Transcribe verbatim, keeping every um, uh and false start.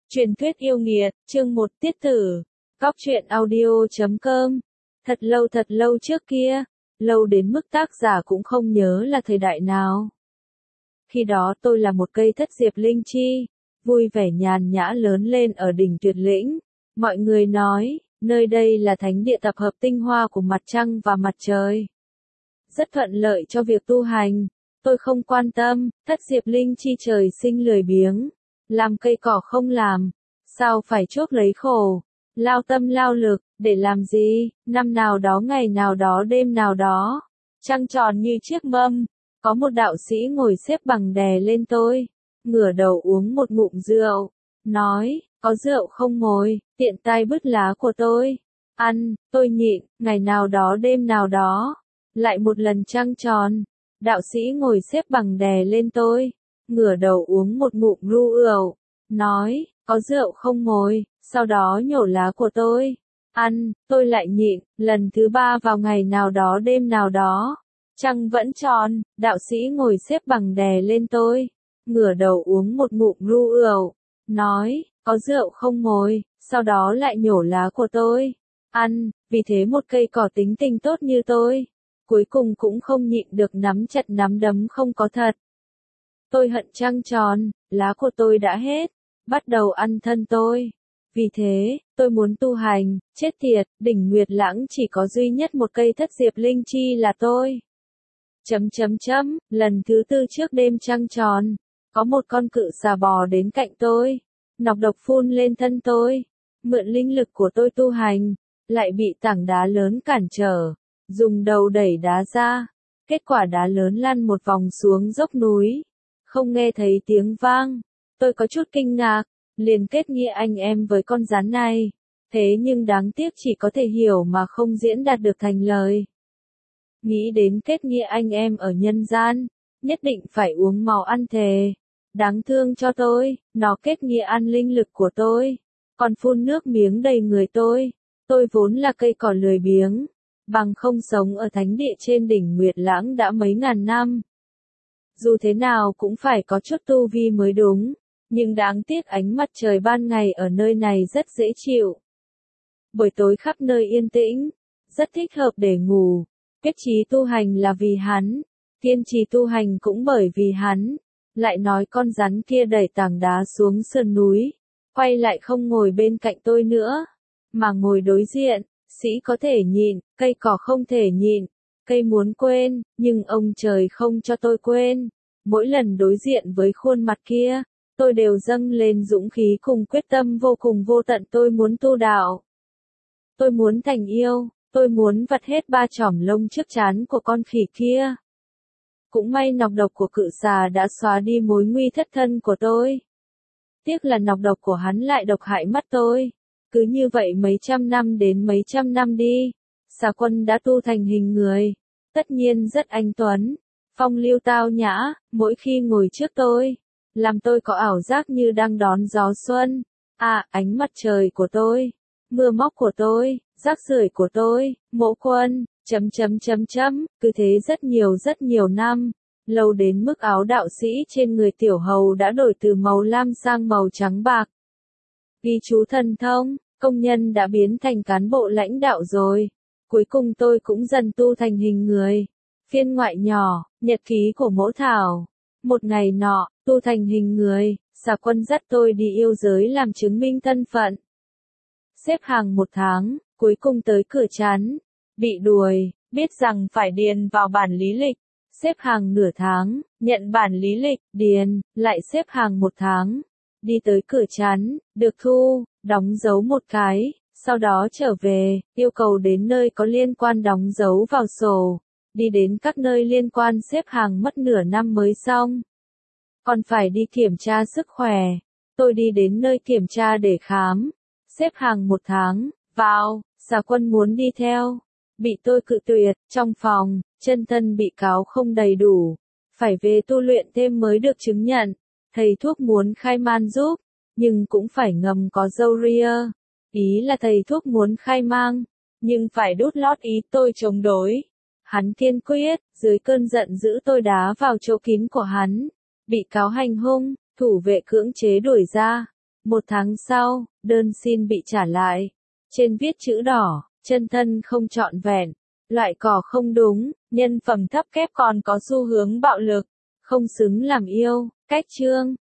Truyền thuyết yêu nghiệt, chương một tiết tử. Góc truyện audio chấm com. Thật lâu thật lâu trước kia, lâu đến mức tác giả cũng không nhớ là thời đại nào. Khi đó tôi là một cây thất diệp linh chi, vui vẻ nhàn nhã lớn lên ở đỉnh Tuyệt Lĩnh. Mọi người nói, nơi đây là thánh địa tập hợp tinh hoa của mặt trăng và mặt trời. Rất thuận lợi cho việc tu hành. Tôi không quan tâm, thất diệp linh chi trời sinh lười biếng. Làm cây cỏ không làm, sao phải chuốc lấy khổ, lao tâm lao lực, để làm gì, năm nào đó ngày nào đó đêm nào đó, trăng tròn như chiếc mâm, có một đạo sĩ ngồi xếp bằng đè lên tôi, ngửa đầu uống một ngụm rượu, nói, có rượu không ngồi, tiện tay bứt lá của tôi, ăn, tôi nhịn, ngày nào đó đêm nào đó, lại một lần trăng tròn, đạo sĩ ngồi xếp bằng đè lên tôi. Ngửa đầu uống một ngụm ru rượu, nói, có rượu không ngồi, sau đó nhổ lá của tôi, ăn, tôi lại nhịn, lần thứ ba vào ngày nào đó đêm nào đó, trăng vẫn tròn, đạo sĩ ngồi xếp bằng đè lên tôi, ngửa đầu uống một ngụm ru rượu, nói, có rượu không ngồi, sau đó lại nhổ lá của tôi, ăn, vì thế một cây cỏ tính tình tốt như tôi, cuối cùng cũng không nhịn được nắm chặt nắm đấm không có thật. Tôi hận trăng tròn, lá của tôi đã hết, bắt đầu ăn thân tôi. Vì thế, tôi muốn tu hành, chết tiệt, đỉnh Nguyệt Lãng chỉ có duy nhất một cây thất diệp linh chi là tôi. Chấm chấm chấm, lần thứ tư trước đêm trăng tròn, có một con cự xà bò đến cạnh tôi, nọc độc phun lên thân tôi, mượn linh lực của tôi tu hành, lại bị tảng đá lớn cản trở, dùng đầu đẩy đá ra, kết quả đá lớn lăn một vòng xuống dốc núi. Không nghe thấy tiếng vang, tôi có chút kinh ngạc, liền kết nghĩa anh em với con rắn này, thế nhưng đáng tiếc chỉ có thể hiểu mà không diễn đạt được thành lời. Nghĩ đến kết nghĩa anh em ở nhân gian, nhất định phải uống máu ăn thề, đáng thương cho tôi, nó kết nghĩa ăn linh lực của tôi, còn phun nước miếng đầy người tôi, tôi vốn là cây cỏ lười biếng, bằng không sống ở thánh địa trên đỉnh Nguyệt Lãng đã mấy ngàn năm. Dù thế nào cũng phải có chút tu vi mới đúng, nhưng đáng tiếc ánh mặt trời ban ngày ở nơi này rất dễ chịu. Buổi tối khắp nơi yên tĩnh, rất thích hợp để ngủ, quyết chí tu hành là vì hắn, kiên trì tu hành cũng bởi vì hắn, lại nói con rắn kia đẩy tảng đá xuống sườn núi, quay lại không ngồi bên cạnh tôi nữa, mà ngồi đối diện, sĩ có thể nhịn, cây cỏ không thể nhịn. Cây muốn quên, nhưng ông trời không cho tôi quên. Mỗi lần đối diện với khuôn mặt kia, tôi đều dâng lên dũng khí cùng quyết tâm vô cùng vô tận. Tôi muốn tu đạo. Tôi muốn thành yêu, tôi muốn vặt hết ba chỏm lông trước trán của con khỉ kia. Cũng may nọc độc của cự xà đã xóa đi mối nguy thất thân của tôi. Tiếc là nọc độc của hắn lại độc hại mắt tôi. Cứ như vậy mấy trăm năm đến mấy trăm năm đi. Xà Quân đã tu thành hình người, tất nhiên rất anh tuấn, phong lưu tao nhã, mỗi khi ngồi trước tôi, làm tôi có ảo giác như đang đón gió xuân, à, ánh mặt trời của tôi, mưa móc của tôi, rác rưởi của tôi, Mộ Quân, chấm chấm chấm chấm, cứ thế rất nhiều rất nhiều năm, lâu đến mức áo đạo sĩ trên người tiểu hầu đã đổi từ màu lam sang màu trắng bạc. Ghi chú thần thông, công nhân đã biến thành cán bộ lãnh đạo rồi. Cuối cùng tôi cũng dần tu thành hình người. Phiên ngoại nhỏ, nhật ký của Mỗ Thảo. Một ngày nọ, tu thành hình người, Xà Quân dắt tôi đi yêu giới làm chứng minh thân phận. Xếp hàng một tháng, cuối cùng tới cửa chắn. Bị đuổi, biết rằng phải điền vào bản lý lịch. Xếp hàng nửa tháng, nhận bản lý lịch, điền, lại xếp hàng một tháng. Đi tới cửa chắn, được thu, đóng dấu một cái. Sau đó trở về, yêu cầu đến nơi có liên quan đóng dấu vào sổ, đi đến các nơi liên quan xếp hàng mất nửa năm mới xong. Còn phải đi kiểm tra sức khỏe, tôi đi đến nơi kiểm tra để khám, xếp hàng một tháng, vào, Xà Quân muốn đi theo, bị tôi cự tuyệt, trong phòng, chân thân bị cáo không đầy đủ, phải về tu luyện thêm mới được chứng nhận, thầy thuốc muốn khai man giúp, nhưng cũng phải ngầm có râu ria. Ý là thầy thuốc muốn khai mang, nhưng phải đút lót ý tôi chống đối. Hắn kiên quyết, dưới cơn giận dữ tôi đá vào chỗ kín của hắn. Bị cáo hành hung, thủ vệ cưỡng chế đuổi ra. Một tháng sau, đơn xin bị trả lại. Trên viết chữ đỏ, chân thân không trọn vẹn, loại cỏ không đúng, nhân phẩm thấp kém còn có xu hướng bạo lực, không xứng làm yêu, cách chương.